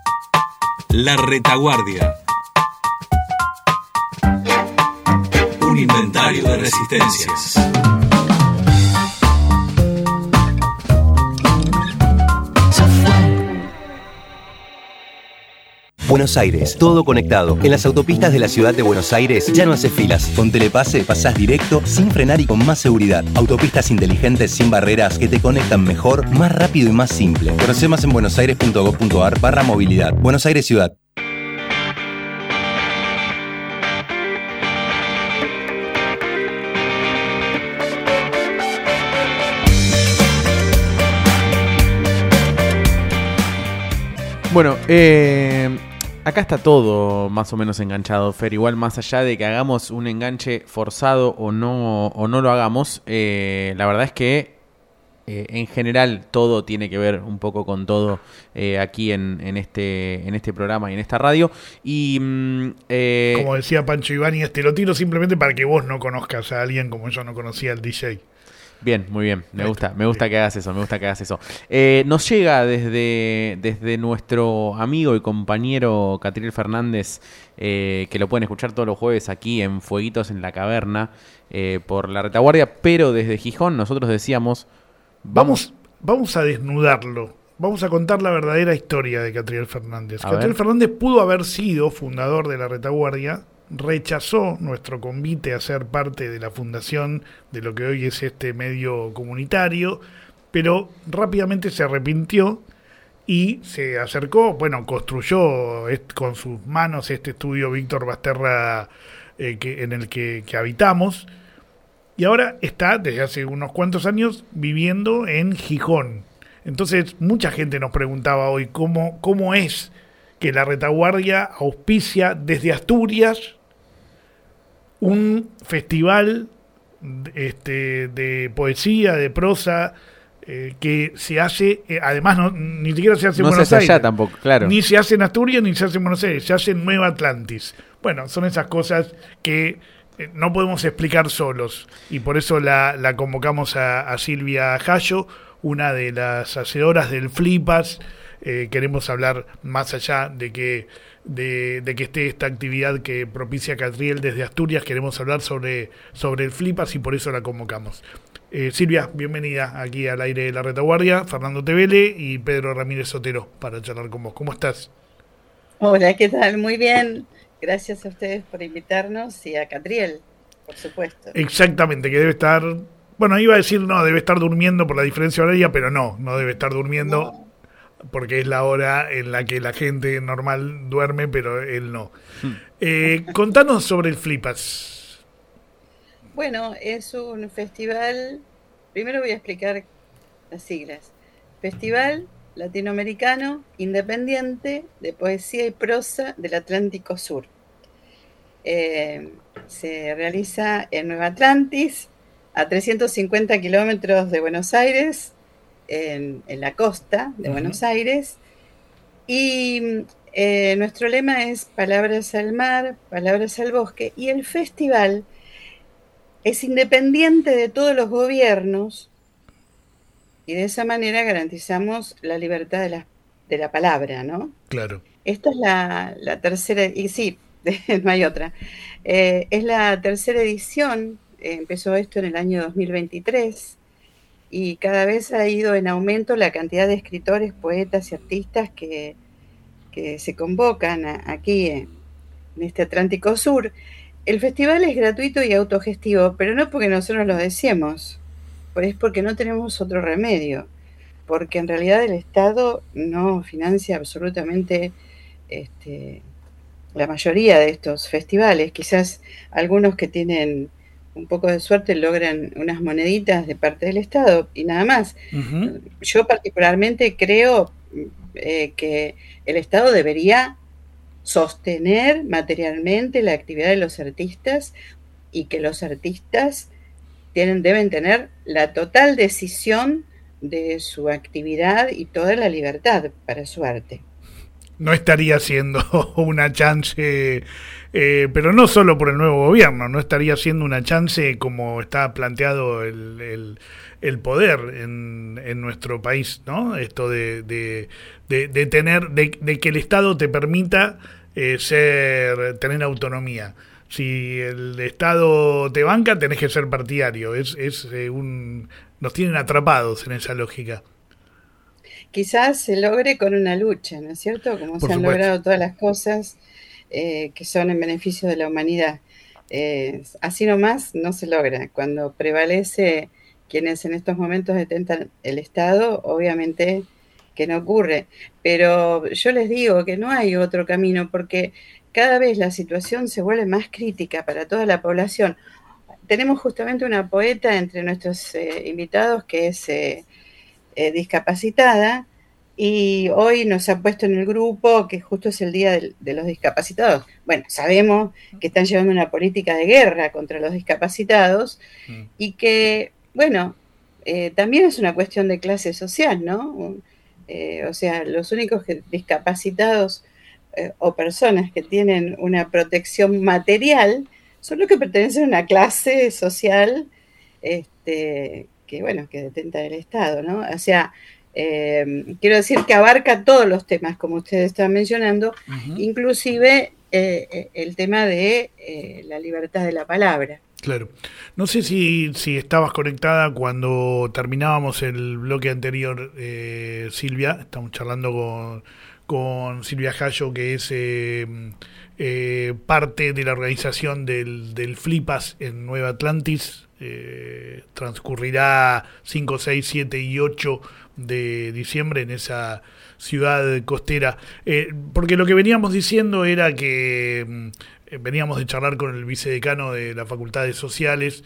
La Retaguardia. Un Un inventario de resistencias. Buenos Aires, todo conectado. En las autopistas de la ciudad de Buenos Aires ya no haces filas. Con Telepase pasás directo, sin frenar y con más seguridad. Autopistas inteligentes sin barreras que te conectan mejor, más rápido y más simple. Conoce más en buenosaires.gov.ar/movilidad. Buenos Aires Ciudad. Bueno, acá está todo más o menos enganchado, Fer. Igual más allá de que hagamos un enganche forzado o no lo hagamos, la verdad es que en general todo tiene que ver un poco con todo aquí en este programa y en esta radio. Y como decía Pancho Ivani, lo tiro simplemente para que vos no conozcas a alguien como yo no conocía al DJ. Bien, muy bien, me gusta que hagas eso, nos llega desde nuestro amigo y compañero Catriel Fernández, que lo pueden escuchar todos los jueves aquí en Fueguitos en la Caverna, por La Retaguardia, pero desde Gijón nosotros decíamos, vamos a desnudarlo, vamos a contar la verdadera historia de Catriel Fernández. Catriel Fernández pudo haber sido fundador de La Retaguardia, rechazó nuestro convite a ser parte de la fundación de lo que hoy es este medio comunitario, pero rápidamente se arrepintió y se acercó, construyó con sus manos este estudio Víctor Basterra en el que habitamos, y ahora está desde hace unos cuantos años viviendo en Gijón. Entonces mucha gente nos preguntaba hoy cómo es que La Retaguardia auspicia desde Asturias un festival de poesía, de prosa, que se hace, además ni siquiera se hace en Buenos Aires. Allá tampoco, claro. Ni se hace en Asturias, ni se hace en Buenos Aires, se hace en Nueva Atlantis. Bueno, son esas cosas que no podemos explicar solos, y por eso la convocamos a Silvia Jallo, una de las hacedoras del Flipas. Queremos hablar más allá de que esté esta actividad que propicia Catriel desde Asturias. Queremos hablar sobre el Flipas y por eso la convocamos. Silvia, bienvenida aquí al aire de La Retaguardia. Fernando Tevele y Pedro Ramírez Sotero para charlar con vos. ¿Cómo estás? Hola, ¿qué tal? Muy bien. Gracias a ustedes por invitarnos y a Catriel, por supuesto. Exactamente, que debe estar... Bueno, iba a decir debe estar durmiendo por la diferencia horaria, pero no debe estar durmiendo... No. Porque es la hora en la que la gente normal duerme, pero él no. Contanos sobre el Flipas. Bueno, es un festival, primero voy a explicar las siglas. Festival Latinoamericano Independiente de Poesía y Prosa del Atlántico Sur. Se realiza en Nueva Atlantis, a 350 kilómetros de Buenos Aires, en la costa de Buenos Aires, y nuestro lema es Palabras al Mar, Palabras al Bosque, y el festival es independiente de todos los gobiernos, y de esa manera garantizamos la libertad de la palabra, ¿no? Claro. Esta es la tercera, y sí, no hay otra, es la tercera edición, empezó esto en el año 2023, y cada vez ha ido en aumento la cantidad de escritores, poetas y artistas que se convocan aquí en este Atlántico Sur. El festival es gratuito y autogestivo, pero no porque nosotros lo deseemos, es porque no tenemos otro remedio, porque en realidad el Estado no financia absolutamente la mayoría de estos festivales. Quizás algunos que tienen un poco de suerte logran unas moneditas de parte del Estado y nada más. Uh-huh. Yo particularmente creo que el Estado debería sostener materialmente la actividad de los artistas y que los artistas deben tener la total decisión de su actividad y toda la libertad para su arte. No estaría siendo una chance, pero no solo por el nuevo gobierno, no estaría siendo una chance como está planteado el poder en nuestro país, ¿no? Esto de tener, de que el Estado te permita tener autonomía. Si el Estado te banca, tenés que ser partidario. Nos tienen atrapados en esa lógica. Quizás se logre con una lucha, ¿no es cierto? Como se han logrado todas las cosas que son en beneficio de la humanidad. Así nomás no se logra. Cuando prevalece quienes en estos momentos detentan el Estado, obviamente que no ocurre. Pero yo les digo que no hay otro camino, porque cada vez la situación se vuelve más crítica para toda la población. Tenemos justamente una poeta entre nuestros invitados que es discapacitada, y hoy nos ha puesto en el grupo que justo es el Día de los Discapacitados. Bueno, sabemos que están llevando una política de guerra contra los discapacitados y que, bueno, también es una cuestión de clase social, ¿no? O sea, los únicos discapacitados o personas que tienen una protección material son los que pertenecen a una clase social que detenta el Estado, ¿no? O sea, quiero decir que abarca todos los temas, como ustedes están mencionando, inclusive el tema de la libertad de la palabra. Claro. No sé si estabas conectada cuando terminábamos el bloque anterior, Silvia. Estamos charlando con Silvia Jayo, que es parte de la organización del FLIPAS en Nueva Atlantis. Transcurrirá 5, 6, 7 y 8 de diciembre en esa ciudad costera. Porque lo que veníamos diciendo era que veníamos de charlar con el vicedecano de las Facultades Sociales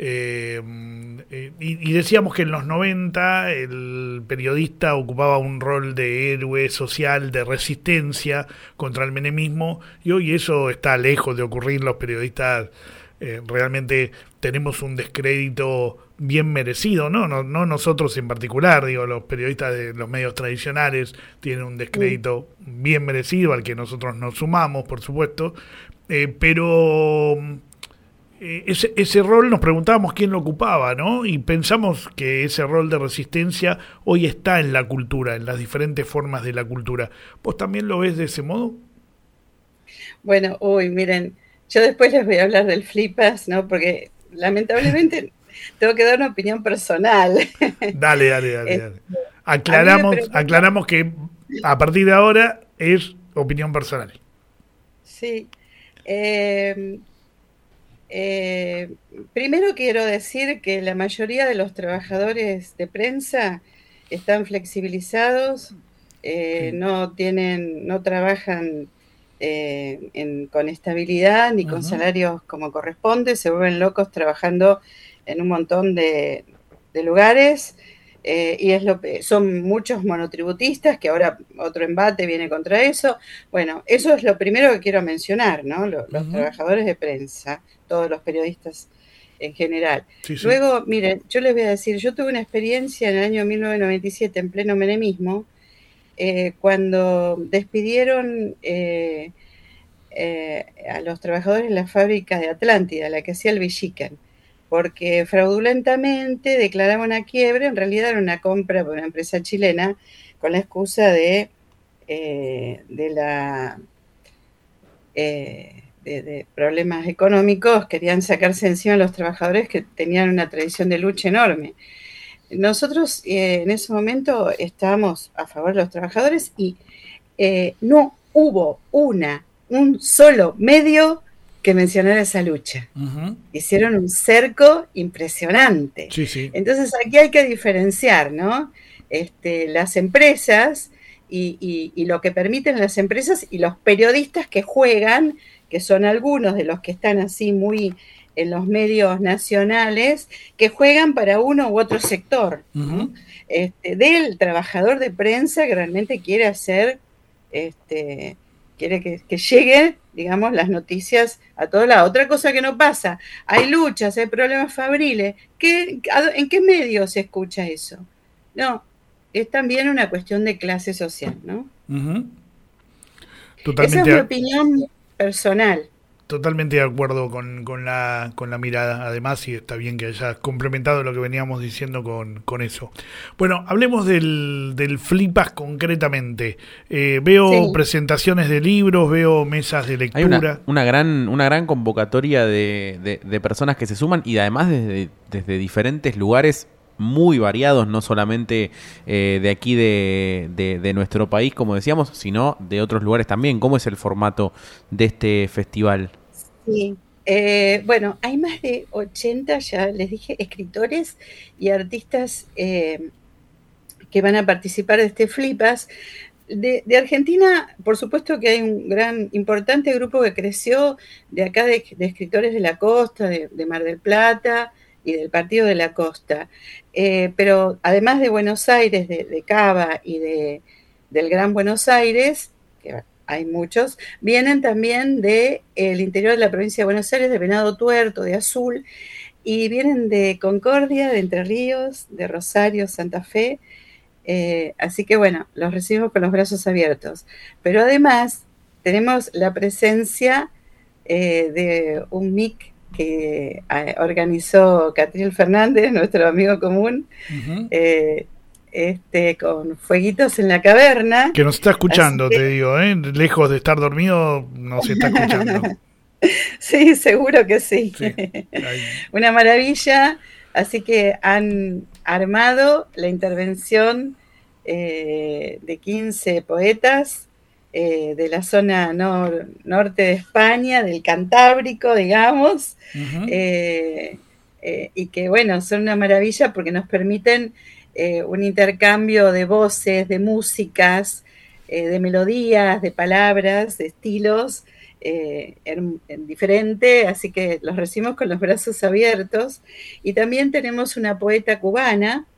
y decíamos que en los 90 el periodista ocupaba un rol de héroe social, de resistencia contra el menemismo, y hoy eso está lejos de ocurrir. Los periodistas realmente tenemos un descrédito bien merecido, no nosotros en particular, digo, los periodistas de los medios tradicionales tienen un descrédito bien merecido al que nosotros nos sumamos, por supuesto, pero ese rol nos preguntábamos quién lo ocupaba, ¿no? Y pensamos que ese rol de resistencia hoy está en la cultura, en las diferentes formas de la cultura. ¿Vos también lo ves de ese modo? Bueno, miren, yo después les voy a hablar del FLIPAS, ¿no? Porque lamentablemente tengo que dar una opinión personal. Dale. Aclaramos que a partir de ahora es opinión personal. Sí. Primero quiero decir que la mayoría de los trabajadores de prensa están flexibilizados, no trabajan con estabilidad ni con salarios como corresponde, se vuelven locos trabajando en un montón de lugares, y son muchos monotributistas, que ahora otro embate viene contra eso. Bueno, eso es lo primero que quiero mencionar, ¿no? Los trabajadores de prensa, todos los periodistas en general. Sí. Luego, miren, yo les voy a decir, yo tuve una experiencia en el año 1997, en pleno menemismo, cuando despidieron a los trabajadores en la fábrica de Atlántida, la que hacía el Villiquen, porque fraudulentamente declaraban una quiebra. En realidad era una compra por una empresa chilena con la excusa de problemas económicos. Querían sacarse encima a los trabajadores que tenían una tradición de lucha enorme. Nosotros en ese momento estábamos a favor de los trabajadores y no hubo un solo medio que mencionara esa lucha. Hicieron un cerco impresionante. Sí. Entonces aquí hay que diferenciar, ¿no? Las empresas y lo que permiten las empresas y los periodistas que juegan, que son algunos de los que están así muy en los medios nacionales, que juegan para uno u otro sector, ¿no? Del trabajador de prensa que realmente quiere hacer, quiere que lleguen, digamos, las noticias a toda la otra cosa que no pasa. Hay luchas, hay problemas fabriles. ¿En qué medio se escucha eso? No, es también una cuestión de clase social, ¿no? Totalmente. Esa es mi opinión personal. Totalmente de acuerdo con la mirada, además, y está bien que hayas complementado lo que veníamos diciendo con eso. Bueno, hablemos del Flipas concretamente. Veo presentaciones de libros, veo mesas de lectura. Hay una gran convocatoria de personas que se suman y además desde diferentes lugares muy variados, no solamente de aquí de nuestro país, como decíamos, sino de otros lugares también. ¿Cómo es el formato de este festival? Sí, bueno, hay más de 80, ya les dije, escritores y artistas que van a participar de este Flipas. De Argentina, por supuesto que hay un importante grupo que creció de acá de escritores de la costa, de Mar del Plata y del Partido de la Costa. Pero además de Buenos Aires, de Cava y del Gran Buenos Aires, que hay muchos, vienen también del interior de la provincia de Buenos Aires, de Venado Tuerto, de Azul, y vienen de Concordia, de Entre Ríos, de Rosario, Santa Fe. Así que bueno, los recibimos con los brazos abiertos. Pero además tenemos la presencia de un MIC que organizó Catriel Fernández, nuestro amigo común, con Fueguitos en la Caverna. Que nos está escuchando, te digo, lejos de estar dormido, nos está escuchando. Sí, seguro que sí. Una maravilla. Así que han armado la intervención de 15 poetas de la zona norte de España, del Cantábrico, digamos, y que, bueno, son una maravilla porque nos permiten un intercambio de voces, de músicas, de melodías, de palabras, de estilos, en diferente, así que los recibimos con los brazos abiertos. Y también tenemos una poeta cubana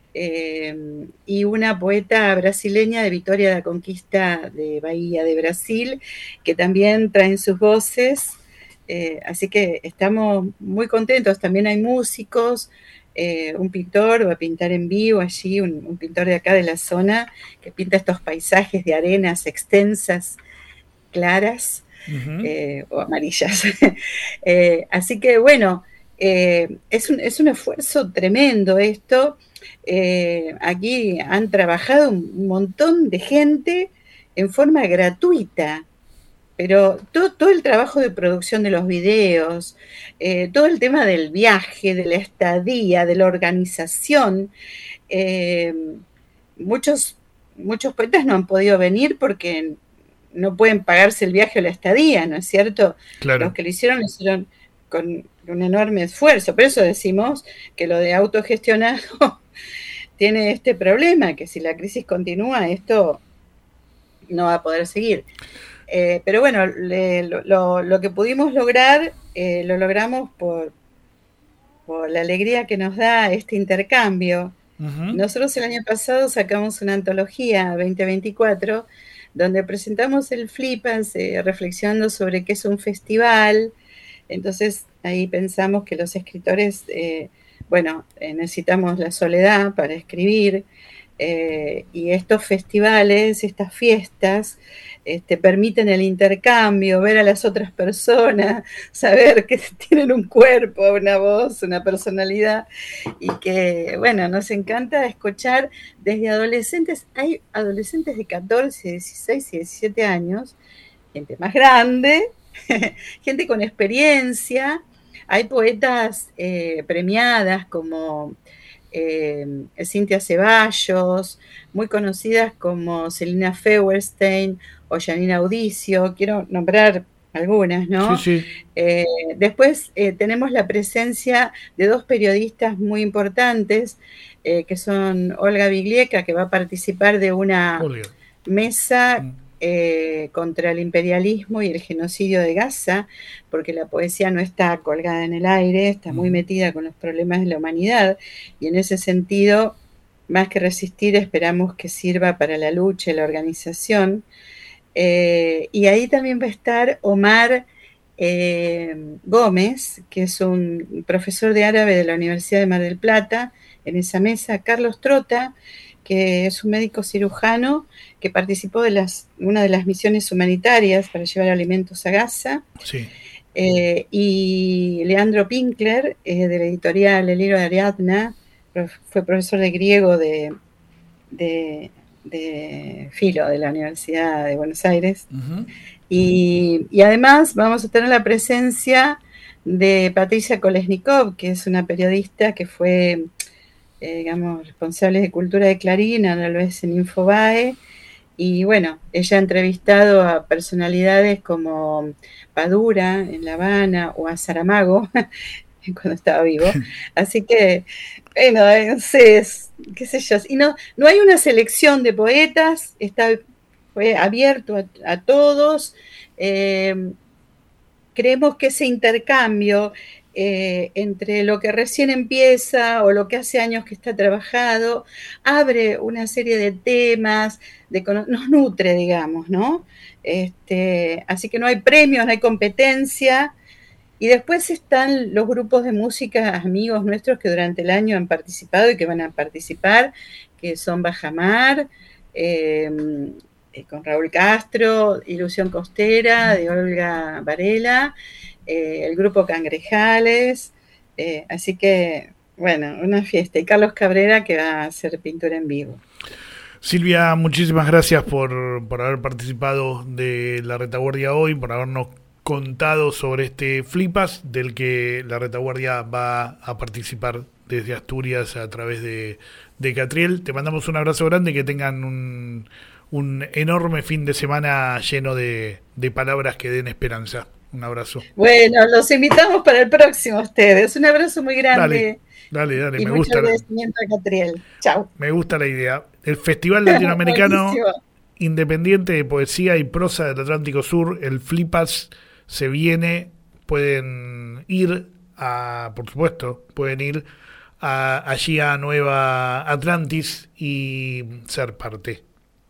y una poeta brasileña de Vitória da Conquista de Bahía de Brasil, que también traen sus voces, así que estamos muy contentos. También hay músicos, un pintor va a pintar en vivo allí, un pintor de acá de la zona, que pinta estos paisajes de arenas extensas, claras, o amarillas. Así que bueno, es un esfuerzo tremendo esto. Aquí han trabajado un montón de gente en forma gratuita, pero todo el trabajo de producción de los videos, todo el tema del viaje, de la estadía, de la organización, muchos poetas no han podido venir porque no pueden pagarse el viaje o la estadía, ¿no es cierto? Claro. Los que lo hicieron con un enorme esfuerzo. Por eso decimos que lo de autogestionado tiene este problema, que si la crisis continúa, esto no va a poder seguir. Pero bueno, lo que pudimos lograr, lo logramos por la alegría que nos da este intercambio. Nosotros el año pasado sacamos una antología 2024 donde presentamos el Flipas, reflexionando sobre qué es un festival. Entonces ahí pensamos que los escritores, necesitamos la soledad para escribir, y estos festivales, estas fiestas, permiten el intercambio, ver a las otras personas, saber que tienen un cuerpo, una voz, una personalidad, y que, bueno, nos encanta escuchar desde adolescentes. Hay adolescentes de 14, 16 y 17 años, gente más grande, gente con experiencia. Hay poetas premiadas como Cintia Ceballos, muy conocidas como Celina Feuerstein o Janina Audicio, quiero nombrar algunas, ¿no? Sí. Después tenemos la presencia de dos periodistas muy importantes, que son Olga Biglieca, que va a participar de una mesa contra el imperialismo y el genocidio de Gaza, porque la poesía no está colgada en el aire, está muy metida con los problemas de la humanidad, y en ese sentido, más que resistir, esperamos que sirva para la lucha y la organización. Y ahí también va a estar Omar Gómez, que es un profesor de árabe de la Universidad de Mar del Plata, en esa mesa, Carlos Trota, que es un médico cirujano que participó de una de las misiones humanitarias para llevar alimentos a Gaza. Sí. Y Leandro Pinkler, de la editorial El Libro de Ariadna, fue profesor de griego de Filo de la Universidad de Buenos Aires. Ujú. Y además vamos a tener la presencia de Patricia Kolesnikov, que es una periodista que fue, digamos, responsable de cultura de Clarín, ahora lo es en Infobae. Y bueno, ella ha entrevistado a personalidades como Padura en La Habana o a Saramago cuando estaba vivo. Así que, bueno, no sé, qué sé yo. Y no hay una selección de poetas, fue abierto a todos. Creemos que ese intercambio entre lo que recién empieza o lo que hace años que está trabajado, abre una serie de temas, nos nutre, digamos, ¿no? Así que no hay premios, no hay competencia. Y después están los grupos de música, amigos nuestros que durante el año han participado y que van a participar, que son Bajamar, con Raúl Castro, Ilusión Costera, de Olga Varela, el grupo Cangrejales, así que, bueno, una fiesta. Y Carlos Cabrera, que va a hacer pintura en vivo. Silvia, muchísimas gracias por haber participado de La Retaguardia hoy, por habernos contado sobre este Flipas, del que La Retaguardia va a participar desde Asturias a través de Catriel. Te mandamos un abrazo grande, que tengan un enorme fin de semana lleno de palabras que den esperanza. Un abrazo. Bueno, los invitamos para el próximo ustedes. Un abrazo muy grande. Dale, y me mucho gusta. agradecimiento a Catriel. Chao. Me gusta la idea. El Festival Latinoamericano Independiente de Poesía y Prosa del Atlántico Sur, el Flipas, se viene. Pueden ir allí a Nueva Atlantis y ser parte.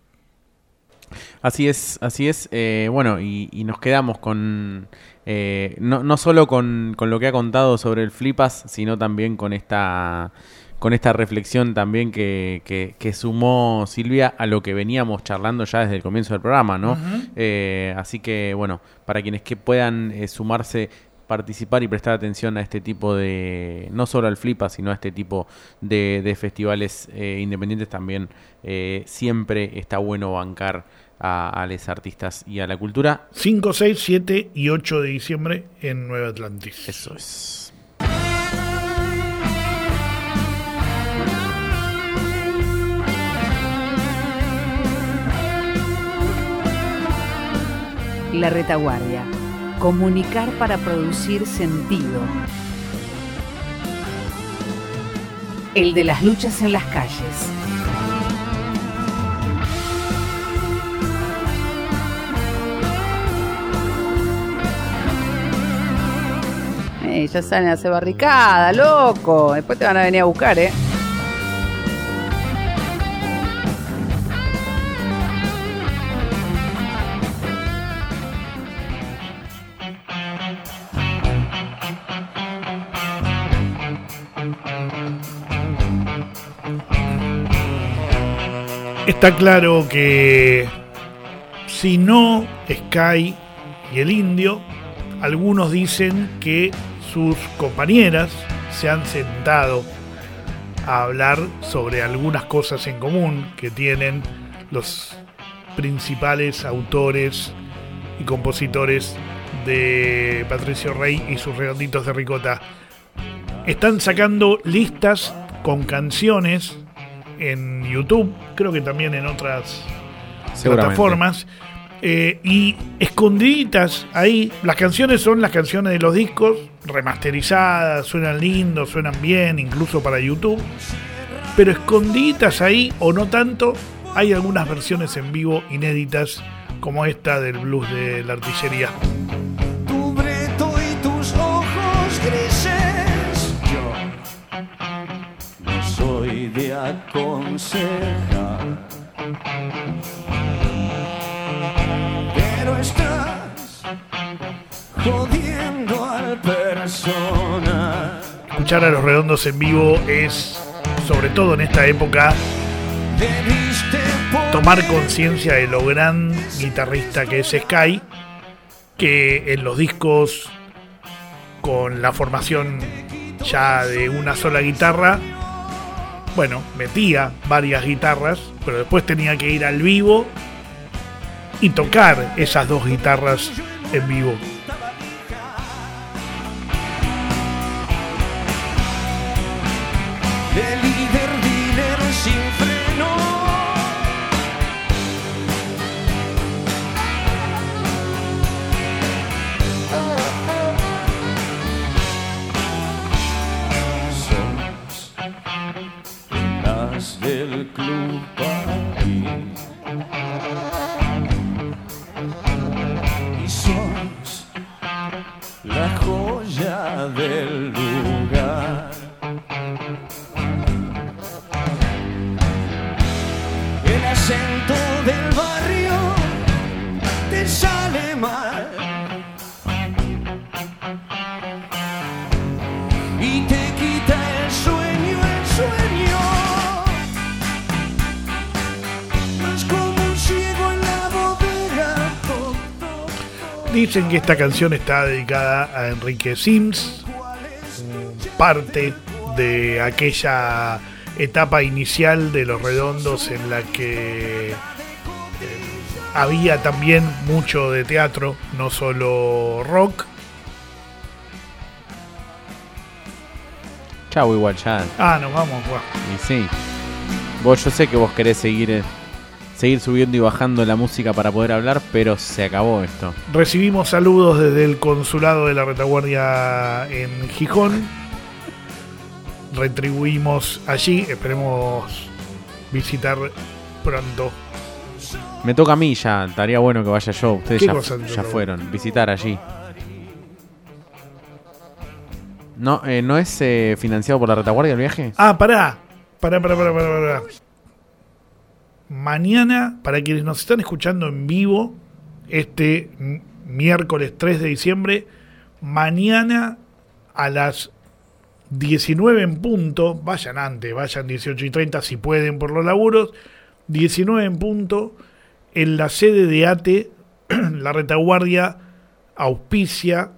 Así es. Bueno, y nos quedamos con no solo con lo que ha contado sobre el Flipas, sino también con esta reflexión también que sumó Silvia a lo que veníamos charlando ya desde el comienzo del programa, ¿no? Uh-huh. Así que, bueno, para quienes que puedan sumarse, participar y prestar atención a este tipo de, no solo al Flipas, sino a este tipo de festivales independientes, también siempre está bueno bancar a los artistas y a la cultura. 5, 6, 7 y 8 de diciembre en Nueva Atlantis. Eso es. La Retaguardia. Comunicar para producir sentido. El de las luchas en las calles. Ya salen a hacer barricada, loco. Después te van a venir a buscar, Está claro que si no Sky y el Indio, algunos dicen que sus compañeras se han sentado a hablar sobre algunas cosas en común que tienen los principales autores y compositores de Patricio Rey y sus Redonditos de Ricota. Están sacando listas con canciones en YouTube, creo que también en otras plataformas, y escondiditas ahí. Las canciones son las canciones de los discos remasterizadas, suenan lindos, suenan bien, incluso para YouTube, pero escondiditas ahí, o no tanto, hay algunas versiones en vivo inéditas, como esta del blues de La Artillería. Tu breto y tus ojos grises. Yo no soy de aconsejar, pero estás jodiendo al personal. Escuchar a los Redondos en vivo es, sobre todo en esta época, tomar conciencia de lo gran guitarrista que es Sky, que en los discos con la formación ya de una sola guitarra. Bueno, metía varias guitarras, pero después tenía que ir al vivo y tocar esas dos guitarras en vivo. De líder, dealer sin freno. Sos las del Club París. Y sos la joya del lugar. El acento del barrio te sale mal y te quita el sueño, es como un ciego en la bodega. Dicen que esta canción está dedicada a Enrique Sims, parte de aquella etapa inicial de Los Redondos en la que había también mucho de teatro, no solo rock. Chau, igual ya. Nos vamos. Y sí. Vos, yo sé que vos querés seguir subiendo y bajando la música para poder hablar, pero se acabó esto. Recibimos saludos desde el consulado de la Retaguardia en Gijón. Retribuimos allí, esperemos visitar pronto. Me toca a mí ya, estaría bueno que vaya yo. Ustedes ya fueron, visitar allí. ¿No es financiado por la Retaguardia el viaje? Pará. Mañana, para quienes nos están escuchando en vivo, este miércoles 3 de diciembre, mañana a las 19 en punto, vayan antes, vayan 18:30 si pueden por los laburos, 19 en punto, en la sede de ATE, la Retaguardia auspicia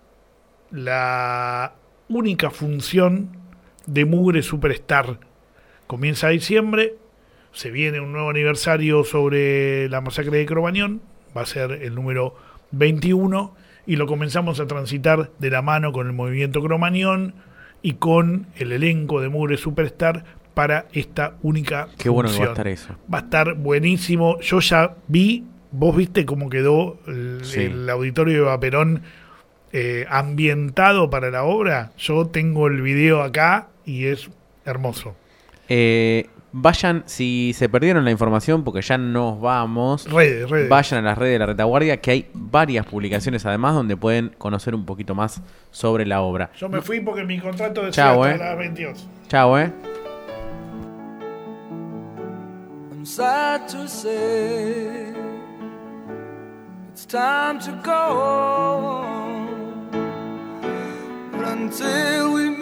la única función de Mugre Superstar. Comienza diciembre, se viene un nuevo aniversario sobre la masacre de Cromañón, va a ser el número 21, y lo comenzamos a transitar de la mano con el movimiento Cromañón y con el elenco de Mugre Superstar para esta única Qué bueno función. que va a estar eso. Va a estar buenísimo. Yo ya vi, vos viste cómo quedó el auditorio de Vaperón ambientado para la obra. Yo tengo el video acá y es hermoso. Vayan, si se perdieron la información, porque ya nos vamos, redes. Vayan a las redes de la Retaguardia, que hay varias publicaciones además donde pueden conocer un poquito más sobre la obra. Yo me fui porque mi contrato decía hasta las 22. Chao, I'm sad to say it's time to go, but until we